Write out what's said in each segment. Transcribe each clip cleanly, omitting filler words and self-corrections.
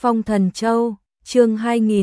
Phong Thần Châu, chương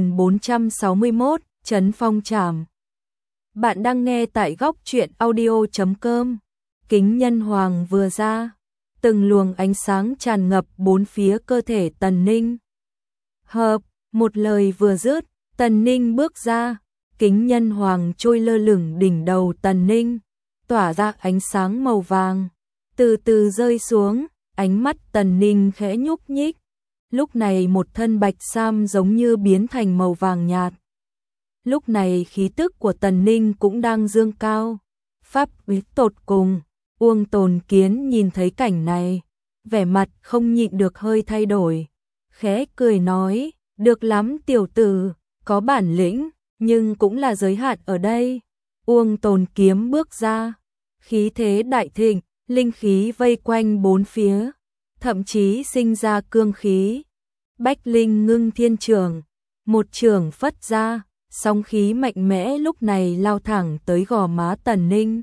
2461, Trấn Phong Trảm. Bạn đang nghe tại góc truyện audio.com. Kính nhân hoàng vừa ra, từng luồng ánh sáng tràn ngập bốn phía cơ thể Tần Ninh. Hợp, một lời vừa dứt, Tần Ninh bước ra, kính nhân hoàng trôi lơ lửng đỉnh đầu Tần Ninh, tỏa ra ánh sáng màu vàng, từ từ rơi xuống, ánh mắt Tần Ninh khẽ nhúc nhích. Lúc này một thân bạch sam giống như biến thành màu vàng nhạt. Lúc này khí tức của Tần Ninh cũng đang dương cao. Pháp bí tột cùng, Uông Tồn Kiến nhìn thấy cảnh này, vẻ mặt không nhịn được hơi thay đổi. Khẽ cười nói, được lắm tiểu tử, có bản lĩnh, nhưng cũng là giới hạn ở đây. Uông Tồn Kiếm bước ra, khí thế đại thịnh, linh khí vây quanh bốn phía, thậm chí sinh ra cương khí. Bách Linh Ngưng Thiên Trường, một trường phất ra, sóng khí mạnh mẽ lúc này lao thẳng tới gò má Tần Ninh.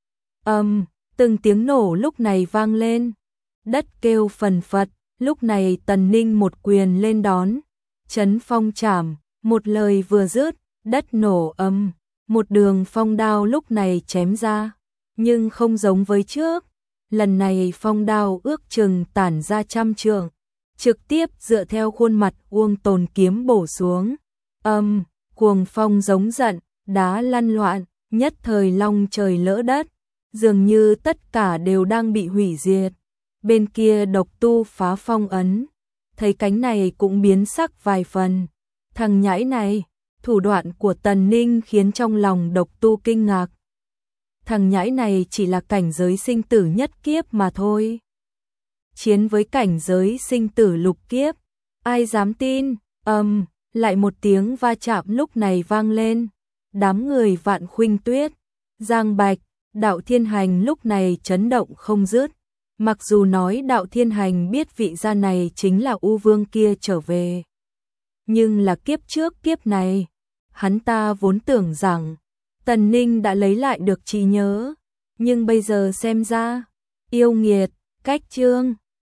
Từng tiếng nổ lúc này vang lên, đất kêu phần phật, lúc này Tần Ninh một quyền lên đón, Trấn Phong Trảm, một lời vừa dứt, đất nổ một đường phong đao lúc này chém ra, nhưng không giống với trước, lần này phong đao ước chừng tản ra 100 trượng, trực tiếp dựa theo khuôn mặt Uông Tồn Kiếm bổ xuống. Cuồng phong giống giận, đá lăn loạn, nhất thời long trời lỡ đất, dường như tất cả đều đang bị hủy diệt. Bên kia Độc Tu phá phong ấn, thấy cánh này cũng biến sắc vài phần. Thằng nhãi này, thủ đoạn của Tần Ninh khiến trong lòng Độc Tu kinh ngạc. Thằng nhãi này chỉ là cảnh giới sinh tử nhất kiếp mà thôi. Chiến với cảnh giới sinh tử lục kiếp, ai dám tin? Lại một tiếng va chạm lúc này vang lên. Đám người Vạn Khuynh Tuyết, Giang Bạch, Đạo Thiên Hành lúc này chấn động không dứt. Mặc dù nói Đạo Thiên Hành biết vị gia này chính là U Vương kia trở về, nhưng là kiếp trước kiếp này, hắn ta vốn tưởng rằng Tần Ninh đã lấy lại được trí nhớ, nhưng bây giờ xem ra, yêu nghiệt, cách chương.